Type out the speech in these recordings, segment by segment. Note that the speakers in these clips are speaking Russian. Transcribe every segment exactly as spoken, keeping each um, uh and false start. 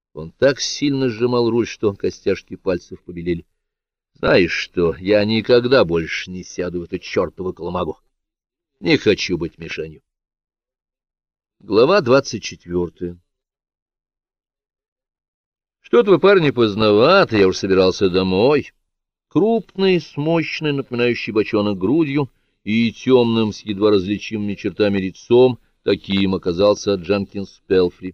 Он так сильно сжимал руль, что костяшки пальцев побелели. Знаешь что, я никогда больше не сяду в эту чертову колымагу. Не хочу быть мишенью. Глава двадцать четвертая. Что-то вы, парни, поздновато, я уж собирался домой. Крупный, с мощной, напоминающий бочонок грудью и темным, с едва различимыми чертами лицом, таким оказался Дженкинс Пелфри.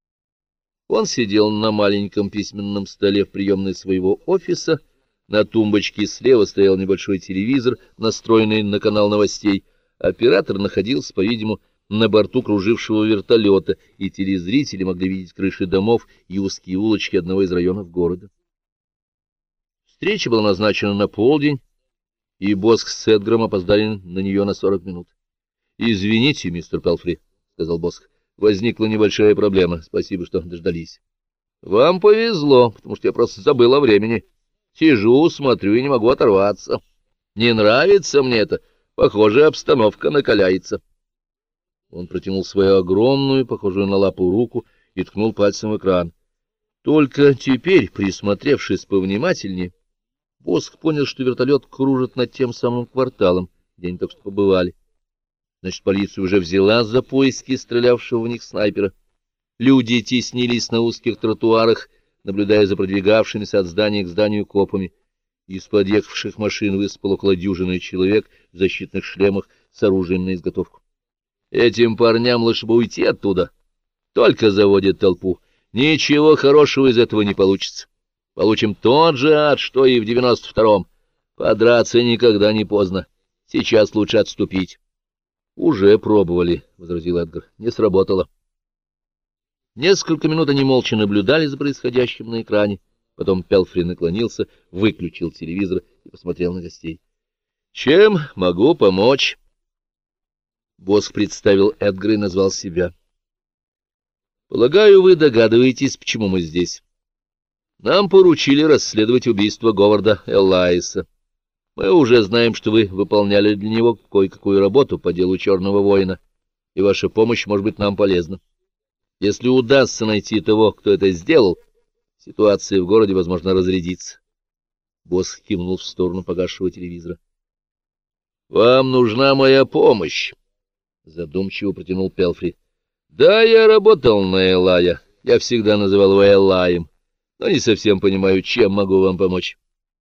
Он сидел на маленьком письменном столе в приемной своего офиса. На тумбочке слева стоял небольшой телевизор, настроенный на канал новостей. Оператор находился, по-видимому, на борту кружившего вертолета, и телезрители могли видеть крыши домов и узкие улочки одного из районов города. Встреча была назначена на полдень, и Босх с Эдгаром опоздали на нее на сорок минут. — Извините, мистер Пелфри, — сказал Босх, — возникла небольшая проблема. Спасибо, что дождались. — Вам повезло, потому что я просто забыл о времени. Сижу, смотрю и не могу оторваться. Не нравится мне это. Похоже, обстановка накаляется. Он протянул свою огромную, похожую на лапу, руку и ткнул пальцем в экран. Только теперь, присмотревшись повнимательнее, Босх понял, что вертолет кружит над тем самым кварталом, где они только что побывали. Значит, полиция уже взяла за поиски стрелявшего в них снайпера. Люди теснились на узких тротуарах, наблюдая за продвигавшимися от здания к зданию копами. Из подъехавших машин высыпал около дюжины человек в защитных шлемах с оружием на изготовку. Этим парням лучше бы уйти оттуда. Только заводят толпу. Ничего хорошего из этого не получится. Получим тот же ад, что и в девяносто втором. Подраться никогда не поздно. Сейчас лучше отступить. — Уже пробовали, — возразил Эдгар. — Не сработало. Несколько минут они молча наблюдали за происходящим на экране. Потом Пелфри наклонился, выключил телевизор и посмотрел на гостей. — Чем могу помочь? Босх представил Эдгара и назвал себя. — Полагаю, вы догадываетесь, почему мы здесь. Нам поручили расследовать убийство Говарда Эллайса. Мы уже знаем, что вы выполняли для него кое-какую работу по делу Черного воина, и ваша помощь может быть нам полезна. Если удастся найти того, кто это сделал, ситуация в городе, возможно, разрядится. Босх кивнул в сторону погасшего телевизора. — Вам нужна моя помощь, — задумчиво протянул Пелфри. — Да, я работал на Элая, я всегда называл его Элаем, но не совсем понимаю, чем могу вам помочь.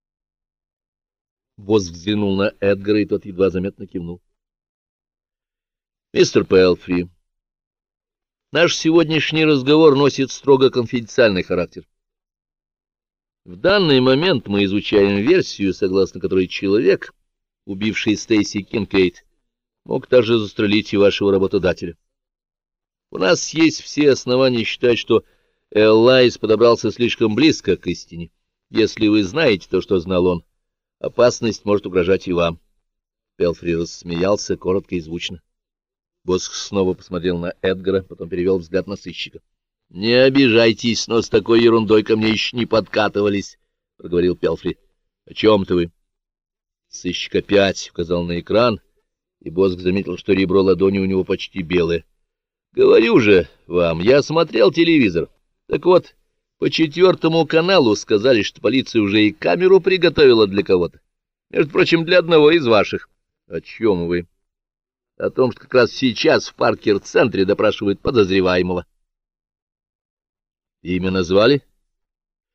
Босх взглянул на Эдгара, и тот едва заметно кивнул. — Мистер Пелфри, наш сегодняшний разговор носит строго конфиденциальный характер. В данный момент мы изучаем версию, согласно которой человек, убивший Стейси Кинкейд, мог также застрелить и вашего работодателя. У нас есть все основания считать, что Эллайс подобрался слишком близко к истине. Если вы знаете то, что знал он, опасность может угрожать и вам. Пелфри рассмеялся коротко и звучно. Босх снова посмотрел на Эдгара, потом перевел взгляд на сыщика. — Не обижайтесь, но с такой ерундой ко мне еще не подкатывались, — проговорил Пелфри. — О чем-то вы? Сыщик опять указал на экран, и Босх заметил, что ребро ладони у него почти белое. — Говорю же вам, я смотрел телевизор. Так вот, по четвертому каналу сказали, что полиция уже и камеру приготовила для кого-то. Между прочим, для одного из ваших. — О чем вы? — О том, что как раз сейчас в Паркер-центре допрашивают подозреваемого. — Имя назвали?